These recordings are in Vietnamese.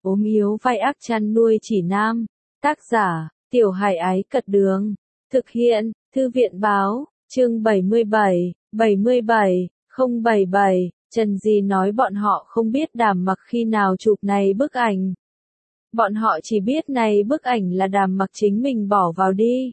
ốm yếu vai ác chăn nuôi chỉ nam. Tác giả, Tiểu Hải Ái Cật Đường. Thực hiện, Thư viện Báo, chương 77, 077, Trần Di nói bọn họ không biết Đàm Mặc khi nào chụp này bức ảnh. Bọn họ chỉ biết này bức ảnh là Đàm Mặc chính mình bỏ vào đi.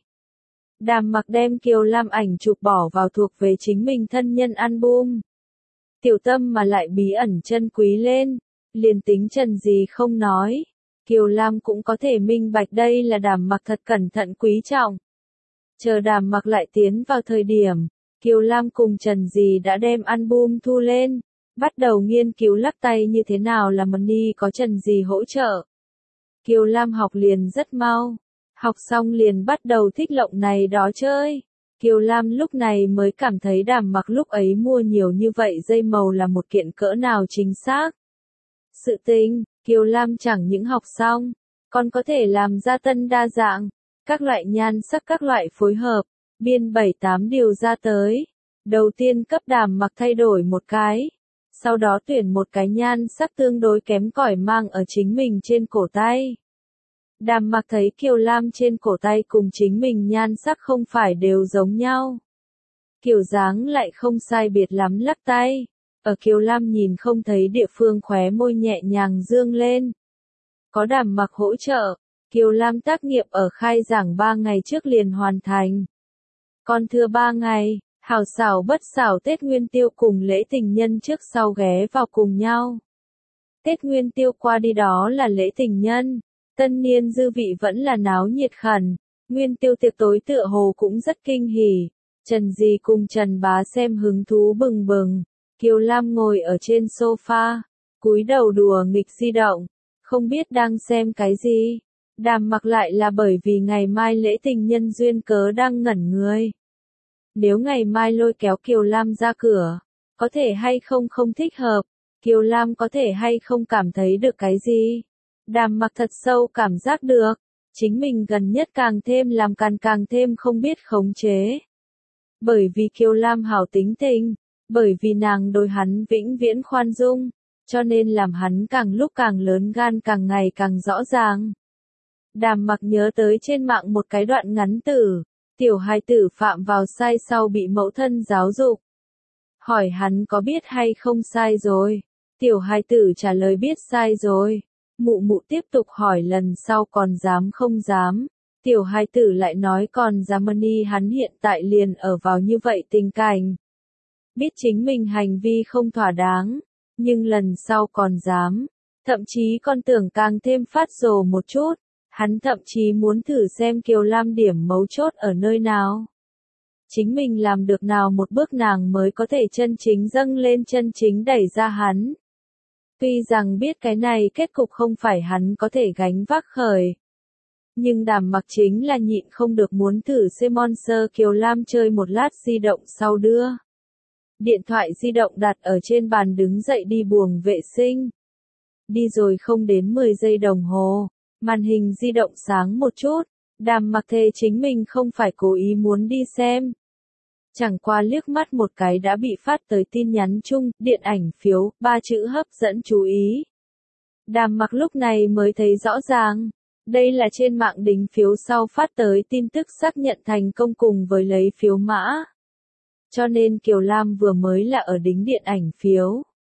Đàm Mặc đem Kiều Lam ảnh chụp bỏ vào thuộc về chính mình thân nhân album. Tiểu Tâm mà lại bí ẩn chân quý lên, liền tính Trần Di không nói, Kiều Lam cũng có thể minh bạch đây là Đàm Mặc thật cẩn thận quý trọng. Chờ Đàm Mặc lại tiến vào thời điểm, Kiều Lam cùng Trần Di đã đem album thu lên, bắt đầu nghiên cứu lắc tay như thế nào là money có Trần Di hỗ trợ. Kiều Lam học liền rất mau, học xong liền bắt đầu thích lộng này đó chơi. Kiều Lam lúc này mới cảm thấy Đàm Mặc lúc ấy mua nhiều như vậy dây màu là một kiện cỡ nào chính xác. Sự tình, Kiều Lam chẳng những học xong, còn có thể làm ra tân đa dạng, các loại nhan sắc các loại phối hợp, biên 7-8 điều ra tới. Đầu tiên cấp Đàm Mặc thay đổi một cái, sau đó tuyển một cái nhan sắc tương đối kém cỏi mang ở chính mình trên cổ tay. Đàm Mặc thấy Kiều Lam trên cổ tay cùng chính mình nhan sắc không phải đều giống nhau. Kiểu dáng lại không sai biệt lắm lắc tay. Ở Kiều Lam nhìn không thấy địa phương khóe môi nhẹ nhàng dương lên. Có Đàm Mặc hỗ trợ, Kiều Lam tác nghiệp ở khai giảng 3 ngày trước liền hoàn thành. Còn thừa 3 ngày, hảo xảo bất xảo Tết Nguyên Tiêu cùng lễ tình nhân trước sau ghé vào cùng nhau. Tết Nguyên Tiêu qua đi đó là lễ tình nhân. Tân niên dư vị vẫn là náo nhiệt khẩn, Nguyên Tiêu tiệc tối tựa hồ cũng rất kinh hỉ. Trần Di cùng Trần Bá xem hứng thú bừng bừng, Kiều Lam ngồi ở trên sofa, cúi đầu đùa nghịch di động, không biết đang xem cái gì. Đàm Mặc lại là bởi vì ngày mai lễ tình nhân duyên cớ đang ngẩn người. Nếu ngày mai lôi kéo Kiều Lam ra cửa, có thể hay không không thích hợp, Kiều Lam có thể hay không cảm thấy được cái gì. Đàm Mặc thật sâu cảm giác được, chính mình gần nhất càng thêm làm càng thêm không biết khống chế. Bởi vì Kiều Lam hảo tính tình, bởi vì nàng đối hắn vĩnh viễn khoan dung, cho nên làm hắn càng lúc càng lớn gan càng ngày càng rõ ràng. Đàm Mặc nhớ tới trên mạng một cái đoạn ngắn tử, tiểu hài tử phạm vào sai sau bị mẫu thân giáo dục. Hỏi hắn có biết hay không sai rồi, tiểu hài tử trả lời biết sai rồi. Mụ mụ tiếp tục hỏi lần sau còn dám không dám, tiểu hài tử lại nói còn dám money hắn hiện tại liền ở vào như vậy tình cảnh. Biết chính mình hành vi không thỏa đáng, nhưng lần sau còn dám, thậm chí còn tưởng càng thêm phát rồ một chút, hắn thậm chí muốn thử xem Kiều Lam điểm mấu chốt ở nơi nào. Chính mình làm được nào một bước nàng mới có thể chân chính dâng lên chân chính đẩy ra hắn. Tuy rằng biết cái này kết cục không phải hắn có thể gánh vác khởi. Nhưng Đàm Mặc chính là nhịn không được muốn thử xem Monster Kiều Lam chơi một lát di động sau đưa. Điện thoại di động đặt ở trên bàn đứng dậy đi buồng vệ sinh. Đi rồi không đến 10 giây đồng hồ, màn hình di động sáng một chút, Đàm Mặc thề chính mình không phải cố ý muốn đi xem. Chẳng qua liếc mắt một cái đã bị phát tới tin nhắn chung, điện ảnh phiếu, 3 chữ hấp dẫn chú ý. Đàm Mặc lúc này mới thấy rõ ràng, đây là trên mạng đính phiếu sau phát tới tin tức xác nhận thành công cùng với lấy phiếu mã. Cho nên Kiều Lam vừa mới là ở đính điện ảnh phiếu.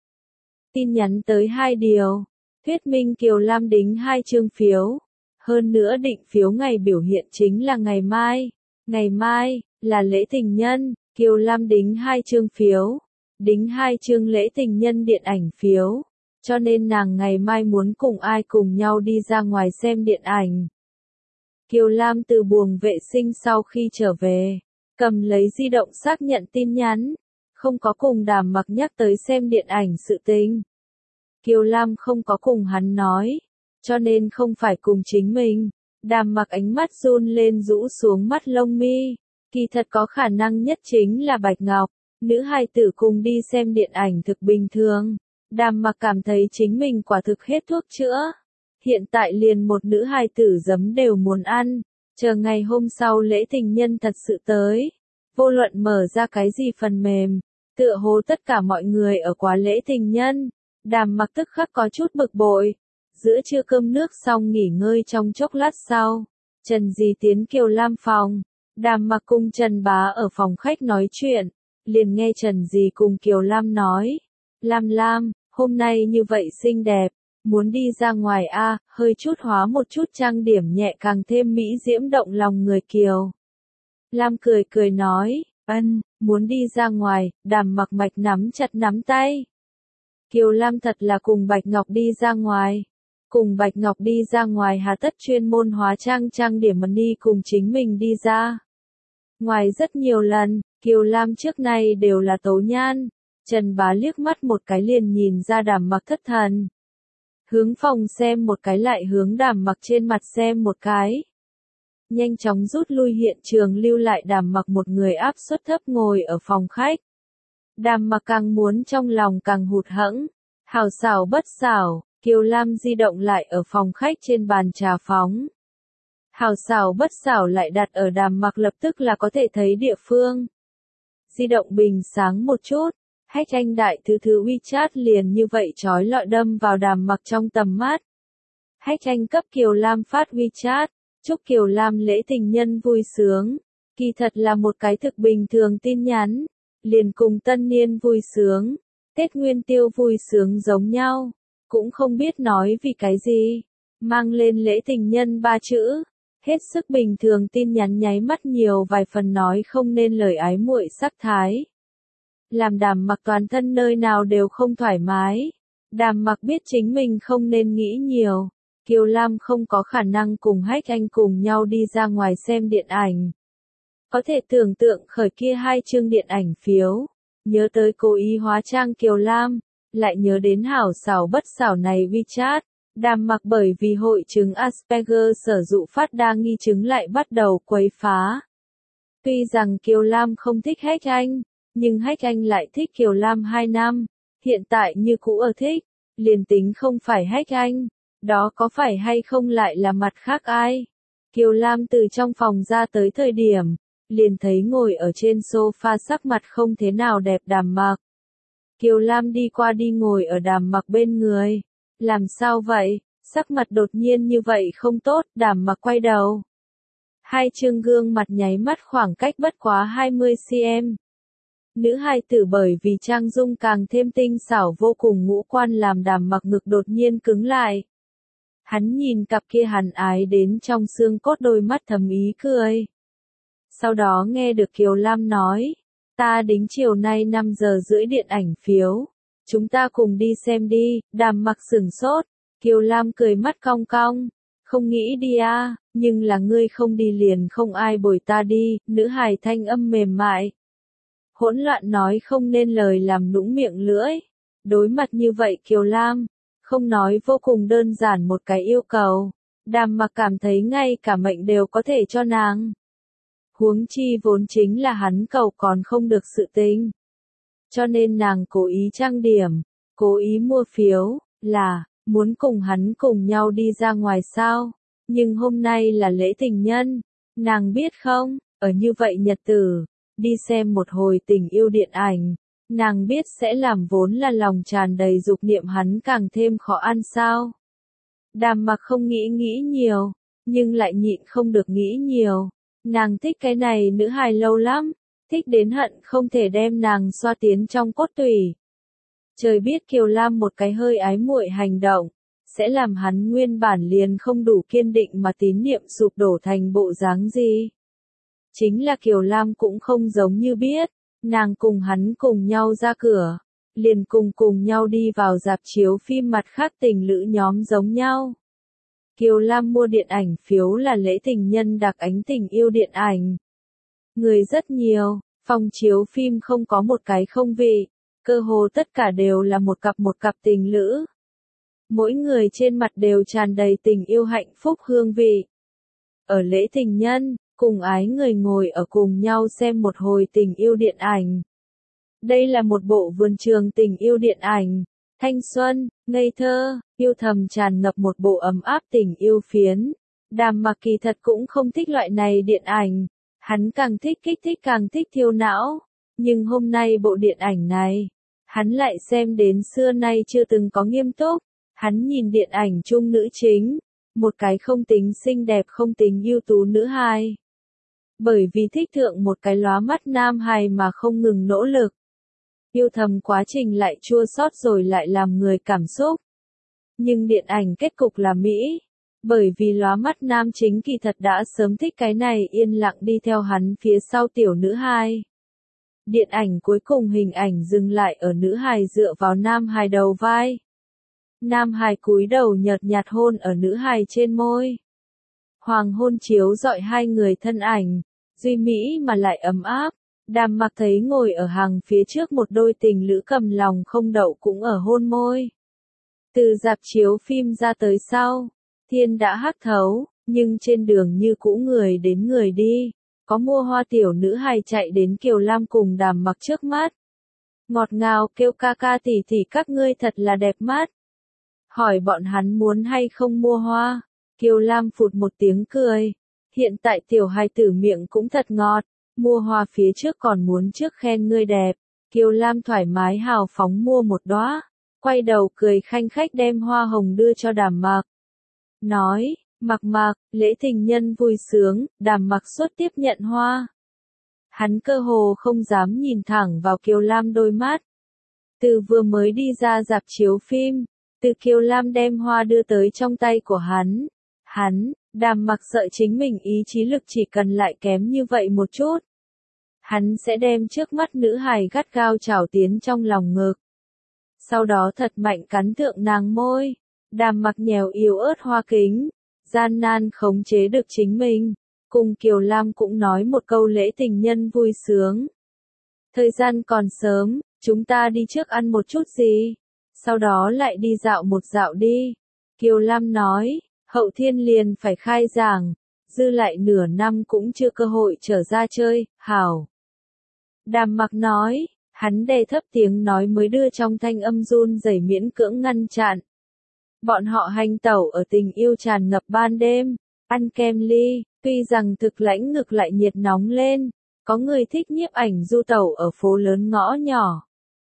Tin nhắn tới 2 điều, thuyết minh Kiều Lam đính 2 chương phiếu. Hơn nữa định phiếu ngày biểu hiện chính là ngày mai. Ngày mai là lễ tình nhân, Kiều Lam đính 2 chương phiếu, đính 2 chương lễ tình nhân điện ảnh phiếu, cho nên nàng ngày mai muốn cùng ai cùng nhau đi ra ngoài xem điện ảnh. Kiều Lam từ buồng vệ sinh sau khi trở về, cầm lấy di động xác nhận tin nhắn, không có cùng Đàm Mặc nhắc tới xem điện ảnh sự tình. Kiều Lam không có cùng hắn nói, cho nên không phải cùng chính mình. Đàm Mặc ánh mắt run lên rũ xuống mắt lông mi. Kỳ thật có khả năng nhất chính là Bạch Ngọc, nữ hài tử cùng đi xem điện ảnh thực bình thường. Đàm Mặc cảm thấy chính mình quả thực hết thuốc chữa. Hiện tại liền một nữ hài tử giấm đều muốn ăn, chờ ngày hôm sau lễ tình nhân thật sự tới. Vô luận mở ra cái gì phần mềm, tựa hồ tất cả mọi người ở quá lễ tình nhân. Đàm Mặc tức khắc có chút bực bội. Giữa trưa cơm nước xong nghỉ ngơi trong chốc lát sau, Trần Dì tiến Kiều Lam phòng. Đàm Mặc cùng Trần Bá ở phòng khách nói chuyện, liền nghe Trần Dì cùng Kiều Lam nói. Lam Lam, hôm nay như vậy xinh đẹp, muốn đi ra ngoài a, hơi chút hóa một chút trang điểm nhẹ càng thêm mỹ diễm động lòng người Kiều. Lam cười cười nói, muốn đi ra ngoài. Đàm Mặc mạch nắm chặt nắm tay. Kiều Lam thật là cùng Bạch Ngọc đi ra ngoài. Cùng Bạch Ngọc đi ra ngoài hà tất chuyên môn hóa trang điểm mà đi cùng chính mình đi ra ngoài rất nhiều lần. Kiều Lam trước nay đều là tố nhan. Trần Bá liếc mắt một cái liền nhìn ra Đàm Mặc thất thần. Hướng phòng xem một cái lại hướng Đàm Mặc trên mặt xem một cái. Nhanh chóng rút lui hiện trường lưu lại Đàm Mặc một người áp suất thấp ngồi ở phòng khách. Đàm Mặc càng muốn trong lòng càng hụt hẫng. Hảo xảo bất xảo, Kiều Lam di động lại ở phòng khách trên bàn trà phóng. Hảo xảo bất xảo lại đặt ở Đàm Mặc lập tức là có thể thấy địa phương. Di động bình sáng một chút, hack anh đại thứ WeChat liền như vậy chói lọi đâm vào Đàm Mặc trong tầm mắt. Hack anh cấp Kiều Lam phát WeChat, chúc Kiều Lam lễ tình nhân vui sướng. Kỳ thật là một cái thực bình thường tin nhắn, liền cùng tân niên vui sướng, Tết Nguyên Tiêu vui sướng giống nhau, cũng không biết nói vì cái gì, mang lên lễ tình nhân 3 chữ, hết sức bình thường tin nhắn nháy mắt nhiều vài phần nói không nên lời ái muội sắc thái. Làm Đàm Mặc toàn thân nơi nào đều không thoải mái. Đàm Mặc biết chính mình không nên nghĩ nhiều. Kiều Lam không có khả năng cùng hack anh cùng nhau đi ra ngoài xem điện ảnh. Có thể tưởng tượng khởi kia 2 chương điện ảnh phiếu. Nhớ tới cố ý hóa trang Kiều Lam, lại nhớ đến hảo xảo bất xảo này WeChat. Đàm Mặc bởi vì hội chứng Asperger sở dụ phát đa nghi chứng lại bắt đầu quấy phá. Tuy rằng Kiều Lam không thích hack anh, nhưng hack anh lại thích Kiều Lam 2 năm, hiện tại như cũ ở thích, liền tính không phải hack anh, đó có phải hay không lại là mặt khác ai. Kiều Lam từ trong phòng ra tới thời điểm, liền thấy ngồi ở trên sofa sắc mặt không thế nào đẹp Đàm Mặc. Kiều Lam đi qua đi ngồi ở Đàm Mặc bên người. Làm sao vậy, sắc mặt đột nhiên như vậy không tốt. Đàm Mặc quay đầu. 2 chương gương mặt nháy mắt khoảng cách bất quá 20 cm. Nữ hài tử bởi vì trang dung càng thêm tinh xảo vô cùng ngũ quan làm Đàm Mặc ngực đột nhiên cứng lại. Hắn nhìn cặp kia hằn ái đến trong xương cốt đôi mắt thầm ý cười. Sau đó nghe được Kiều Lam nói, ta đính chiều nay 5 giờ rưỡi điện ảnh phiếu, chúng ta cùng đi xem đi. Đàm Mặc sửng sốt, Kiều Lam cười mắt cong cong, không nghĩ đi à, nhưng là ngươi không đi liền không ai bồi ta đi. Nữ hài thanh âm mềm mại, hỗn loạn nói không nên lời làm nũng miệng lưỡi. Đối mặt như vậy Kiều Lam, không nói vô cùng đơn giản một cái yêu cầu, Đàm Mặc cảm thấy ngay cả mệnh đều có thể cho nàng. Huống chi vốn chính là hắn cầu còn không được sự tình. Cho nên nàng cố ý trang điểm, cố ý mua phiếu, là, muốn cùng hắn cùng nhau đi ra ngoài sao. Nhưng hôm nay là lễ tình nhân, nàng biết không, ở như vậy nhật tử, đi xem một hồi tình yêu điện ảnh, nàng biết sẽ làm vốn là lòng tràn đầy dục niệm hắn càng thêm khó ăn sao. Đàm Mặc không nghĩ nhiều, nhưng lại nhịn không được nghĩ nhiều. Nàng thích cái này nữ hài lâu lắm, thích đến hận không thể đem nàng xoa tiến trong cốt tủy. Trời biết Kiều Lam một cái hơi ái muội hành động, sẽ làm hắn nguyên bản liền không đủ kiên định mà tín niệm sụp đổ thành bộ dáng gì. Chính là Kiều Lam cũng không giống như biết, nàng cùng hắn cùng nhau ra cửa, liền cùng nhau đi vào rạp chiếu phim mặt khác tình lữ nhóm giống nhau. Kiều Lam mua điện ảnh phiếu là lễ tình nhân đặc ánh tình yêu điện ảnh. Người rất nhiều, phòng chiếu phim không có một cái không vị, cơ hồ tất cả đều là một cặp tình lữ. Mỗi người trên mặt đều tràn đầy tình yêu hạnh phúc hương vị. Ở lễ tình nhân, cùng ái người ngồi ở cùng nhau xem một hồi tình yêu điện ảnh. Đây là một bộ vườn trường tình yêu điện ảnh, thanh xuân, ngây thơ, yêu thầm tràn ngập một bộ ấm áp tình yêu phiến. Đàm Mặc kỳ thật cũng không thích loại này điện ảnh, hắn càng thích kích thích càng thích thiêu não. Nhưng hôm nay bộ điện ảnh này, hắn lại xem đến xưa nay chưa từng có nghiêm túc, Hắn nhìn điện ảnh chung nữ chính, một cái không tính xinh đẹp không tính ưu tú nữ hài. Bởi vì thích thượng một cái lóa mắt nam hài mà không ngừng nỗ lực. Yêu thầm quá trình lại chua xót rồi lại làm người cảm xúc. Nhưng điện ảnh kết cục là Mỹ. Bởi vì lóa mắt nam chính kỳ thật đã sớm thích cái này yên lặng đi theo hắn phía sau tiểu nữ hài. Điện ảnh cuối cùng hình ảnh dừng lại ở nữ hài dựa vào nam hài đầu vai. Nam hài cúi đầu nhợt nhạt hôn ở nữ hài trên môi. Hoàng hôn chiếu rọi hai người thân ảnh, duy mỹ mà lại ấm áp. Đàm Mặc thấy ngồi ở hàng phía trước một đôi tình lữ cầm lòng không đậu cũng ở hôn môi. Từ rạp chiếu phim ra tới sau, thiên đã hắc thấu, nhưng trên đường như cũ người đến người đi. Có mua hoa tiểu nữ hài chạy đến Kiều Lam cùng Đàm Mặc trước mắt. Ngọt ngào kêu ca ca tỷ tỷ các ngươi thật là đẹp mắt. Hỏi bọn hắn muốn hay không mua hoa. Kiều Lam phụt một tiếng cười. Hiện tại tiểu hài tử miệng cũng thật ngọt. Mua hoa phía trước còn muốn trước khen ngươi đẹp. Kiều Lam thoải mái hào phóng mua một đóa. Quay đầu cười khanh khách đem hoa hồng đưa cho Đàm Mặc. Nói, Mặc Mặc, lễ tình nhân vui sướng, Đàm Mặc suốt tiếp nhận hoa. Hắn cơ hồ không dám nhìn thẳng vào Kiều Lam đôi mắt. Từ vừa mới đi ra rạp chiếu phim, từ Kiều Lam đem hoa đưa tới trong tay của hắn, Đàm Mặc sợ chính mình ý chí lực chỉ cần lại kém như vậy một chút. Hắn sẽ đem trước mắt nữ hài gắt gao chảo tiến trong lòng ngực. Sau đó thật mạnh cắn thượng nàng môi, Đàm Mặc nhèo yếu ớt hoa kính, gian nan khống chế được chính mình, cùng Kiều Lam cũng nói một câu lễ tình nhân vui sướng. Thời gian còn sớm, chúng ta đi trước ăn một chút gì, sau đó lại đi dạo một dạo đi. Kiều Lam nói, hậu thiên liền phải khai giảng, dư lại nửa năm cũng chưa cơ hội trở ra chơi, hảo. Đàm Mặc nói, hắn đè thấp tiếng nói mới đưa trong thanh âm run rẩy miễn cưỡng ngăn chặn. Bọn họ hành tẩu ở tình yêu tràn ngập ban đêm, ăn kem ly, tuy rằng thực lãnh ngực lại nhiệt nóng lên, có người thích nhiếp ảnh du tẩu ở phố lớn ngõ nhỏ.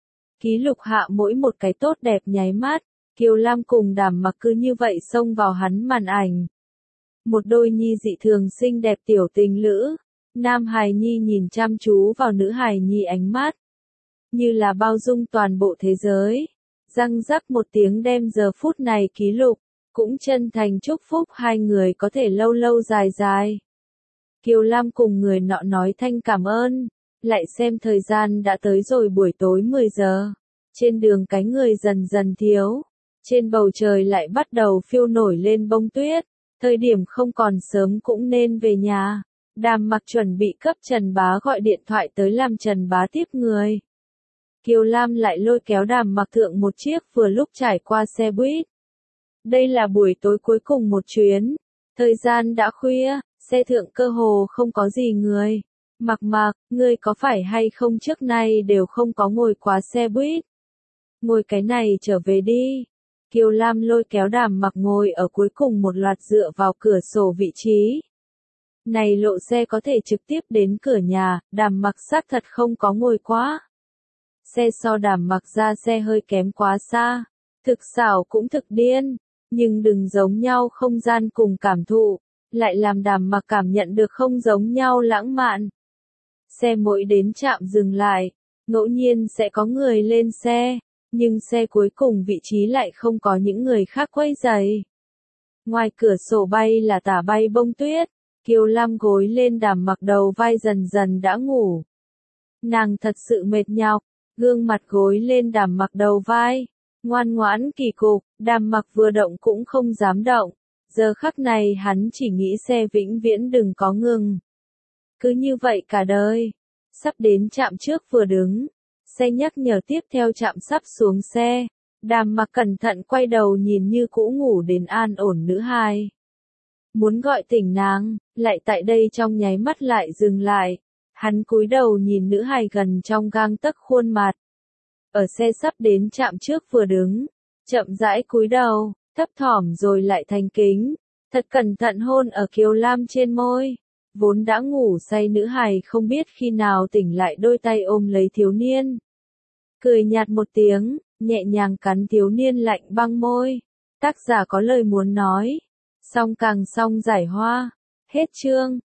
Ký lục hạ mỗi một cái tốt đẹp nháy mắt, Kiều Lam cùng Đàm Mặc cứ như vậy xông vào hắn màn ảnh. Một đôi nhi dị thường xinh đẹp tiểu tình lữ, nam hài nhi nhìn chăm chú vào nữ hài nhi ánh mắt, như là bao dung toàn bộ thế giới. Răng rắc một tiếng đem giờ phút này ký lục, cũng chân thành chúc phúc hai người có thể lâu lâu dài dài. Kiều Lam cùng người nọ nói thanh cảm ơn, lại xem thời gian đã tới rồi buổi tối 10 giờ. Trên đường cái người dần dần thiếu, trên bầu trời lại bắt đầu phiêu nổi lên bông tuyết, thời điểm không còn sớm cũng nên về nhà. Đàm Mặc chuẩn bị cấp Trần Bá gọi điện thoại tới làm Trần Bá tiếp người. Kiều Lam lại lôi kéo Đàm Mặc thượng một chiếc vừa lúc trải qua xe buýt. Đây là buổi tối cuối cùng một chuyến. Thời gian đã khuya, xe thượng cơ hồ không có gì người. Mặc, ngươi có phải hay không trước nay đều không có ngồi quá xe buýt? Ngồi cái này trở về đi. Kiều Lam lôi kéo Đàm Mặc ngồi ở cuối cùng một loạt dựa vào cửa sổ vị trí. Này lộ xe có thể trực tiếp đến cửa nhà, Đàm Mặc xác thật không có ngồi quá. Xe so Đàm Mặc ra xe hơi kém quá xa, thực xảo cũng thực điên, nhưng đừng giống nhau không gian cùng cảm thụ, lại làm Đàm Mặc cảm nhận được không giống nhau lãng mạn. Xe mỗi đến trạm dừng lại, ngẫu nhiên sẽ có người lên xe, nhưng xe cuối cùng vị trí lại không có những người khác quấy rầy. Ngoài cửa sổ bay là tả bay bông tuyết, Kiều Lam gối lên Đàm Mặc đầu vai dần dần đã ngủ. Nàng thật sự mệt nhọc, gương mặt gối lên Đàm Mặc đầu vai, ngoan ngoãn kỳ cục, Đàm Mặc vừa động cũng không dám động. Giờ khắc này hắn chỉ nghĩ xe vĩnh viễn đừng có ngừng. Cứ như vậy cả đời. Sắp đến trạm trước vừa đứng, xe nhắc nhở tiếp theo trạm sắp xuống xe. Đàm Mặc cẩn thận quay đầu nhìn như cũ ngủ đến an ổn nữ hài. Muốn gọi tỉnh nàng, lại tại đây trong nháy mắt lại dừng lại. Hắn cúi đầu nhìn nữ hài gần trong gang tấc khuôn mặt. Ở xe sắp đến trạm trước vừa đứng, chậm rãi cúi đầu, thấp thỏm rồi lại thành kính, thật cẩn thận hôn ở Kiều Lam trên môi. Vốn đã ngủ say nữ hài không biết khi nào tỉnh lại đôi tay ôm lấy thiếu niên. Cười nhạt một tiếng, nhẹ nhàng cắn thiếu niên lạnh băng môi. Tác giả có lời muốn nói. Song càng song giải hoa. Hết chương.